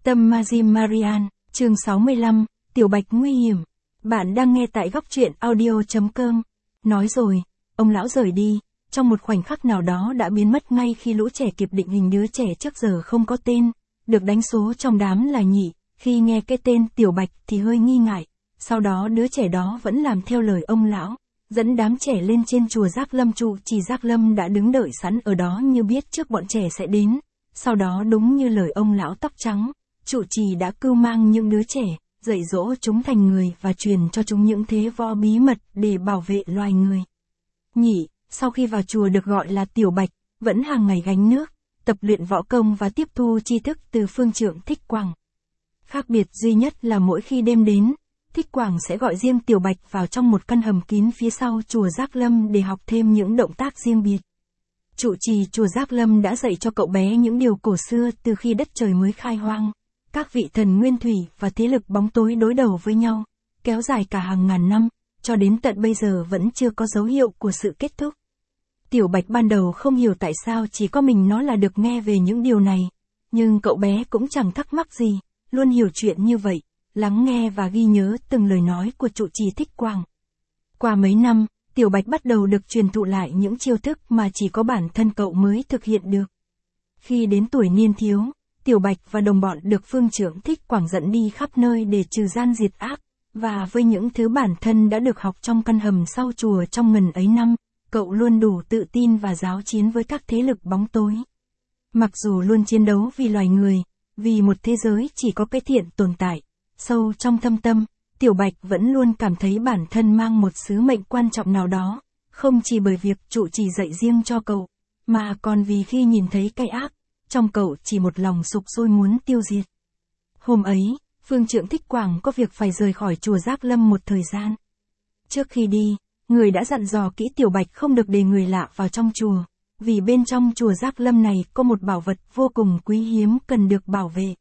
Tâm Majim Marian, chương 65, Tiểu Bạch nguy hiểm. Bạn đang nghe tại góc truyện audio.com. Nói rồi, ông lão rời đi, trong một khoảnh khắc nào đó đã biến mất ngay khi lũ trẻ kịp định hình đứa trẻ trước giờ không có tên, được đánh số trong đám là Nhị, khi nghe cái tên Tiểu Bạch thì hơi nghi ngại, sau đó đứa trẻ đó vẫn làm theo lời ông lão, dẫn đám trẻ lên trên chùa Giác Lâm. Trụ trì Giác Lâm đã đứng đợi sẵn ở đó như biết trước bọn trẻ sẽ đến, sau đó đúng như lời ông lão tóc trắng, trụ trì đã cưu mang những đứa trẻ, dạy dỗ chúng thành người và truyền cho chúng những thế võ bí mật để bảo vệ loài người. Nhị, sau khi vào chùa được gọi là Tiểu Bạch, vẫn hàng ngày gánh nước, tập luyện võ công và tiếp thu tri thức từ phương trượng Thích Quảng. Khác biệt duy nhất là mỗi khi đêm đến, Thích Quảng sẽ gọi riêng Tiểu Bạch vào trong một căn hầm kín phía sau chùa Giác Lâm để học thêm những động tác riêng biệt. Trụ trì chùa Giác Lâm đã dạy cho cậu bé những điều cổ xưa từ khi đất trời mới khai hoang. Các vị thần nguyên thủy và thế lực bóng tối đối đầu với nhau, kéo dài cả hàng ngàn năm, cho đến tận bây giờ vẫn chưa có dấu hiệu của sự kết thúc. Tiểu Bạch ban đầu không hiểu tại sao chỉ có mình nó là được nghe về những điều này, nhưng cậu bé cũng chẳng thắc mắc gì, luôn hiểu chuyện như vậy, lắng nghe và ghi nhớ từng lời nói của trụ trì Thích Quảng. Qua mấy năm, Tiểu Bạch bắt đầu được truyền thụ lại những chiêu thức mà chỉ có bản thân cậu mới thực hiện được. Khi đến tuổi niên thiếu, Tiểu Bạch và đồng bọn được phương trưởng Thích Quảng dẫn đi khắp nơi để trừ gian diệt ác, và với những thứ bản thân đã được học trong căn hầm sau chùa trong ngần ấy năm, cậu luôn đủ tự tin và giáo chiến với các thế lực bóng tối. Mặc dù luôn chiến đấu vì loài người, vì một thế giới chỉ có cái thiện tồn tại, sâu trong thâm tâm, Tiểu Bạch vẫn luôn cảm thấy bản thân mang một sứ mệnh quan trọng nào đó, không chỉ bởi việc trụ trì dạy riêng cho cậu, mà còn vì khi nhìn thấy cái ác, trong cậu chỉ một lòng sục sôi muốn tiêu diệt. Hôm ấy, phương trượng Thích Quảng có việc phải rời khỏi chùa Giác Lâm một thời gian. Trước khi đi, người đã dặn dò kỹ Tiểu Bạch không được để người lạ vào trong chùa, vì bên trong chùa Giác Lâm này có một bảo vật vô cùng quý hiếm cần được bảo vệ.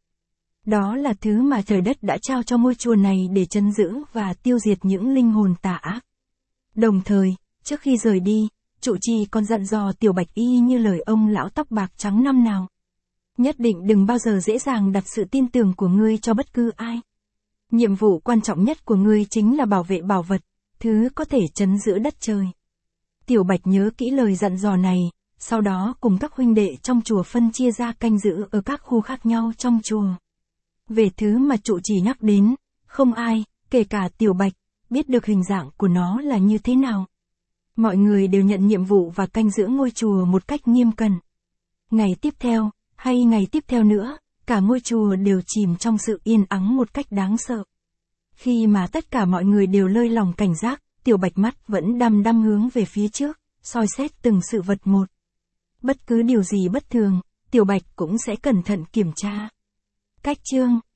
Đó là thứ mà trời đất đã trao cho ngôi chùa này để trấn giữ và tiêu diệt những linh hồn tà ác. Đồng thời, trước khi rời đi, trụ trì còn dặn dò Tiểu Bạch y như lời ông lão tóc bạc trắng năm nào. Nhất định đừng bao giờ dễ dàng đặt sự tin tưởng của ngươi cho bất cứ ai. Nhiệm vụ quan trọng nhất của ngươi chính là bảo vệ bảo vật, thứ có thể trấn giữ đất trời. Tiểu Bạch nhớ kỹ lời dặn dò này, sau đó cùng các huynh đệ trong chùa phân chia ra canh giữ ở các khu khác nhau trong chùa. Về thứ mà trụ trì nhắc đến, không ai, kể cả Tiểu Bạch, biết được hình dạng của nó là như thế nào. Mọi người đều nhận nhiệm vụ và canh giữ ngôi chùa một cách nghiêm cẩn. Ngày tiếp theo, hay ngày tiếp theo nữa, cả ngôi chùa đều chìm trong sự yên ắng một cách đáng sợ. Khi mà tất cả mọi người đều lơi lỏng cảnh giác, Tiểu Bạch mắt vẫn đăm đăm hướng về phía trước, soi xét từng sự vật một. Bất cứ điều gì bất thường, Tiểu Bạch cũng sẽ cẩn thận kiểm tra. Cách chương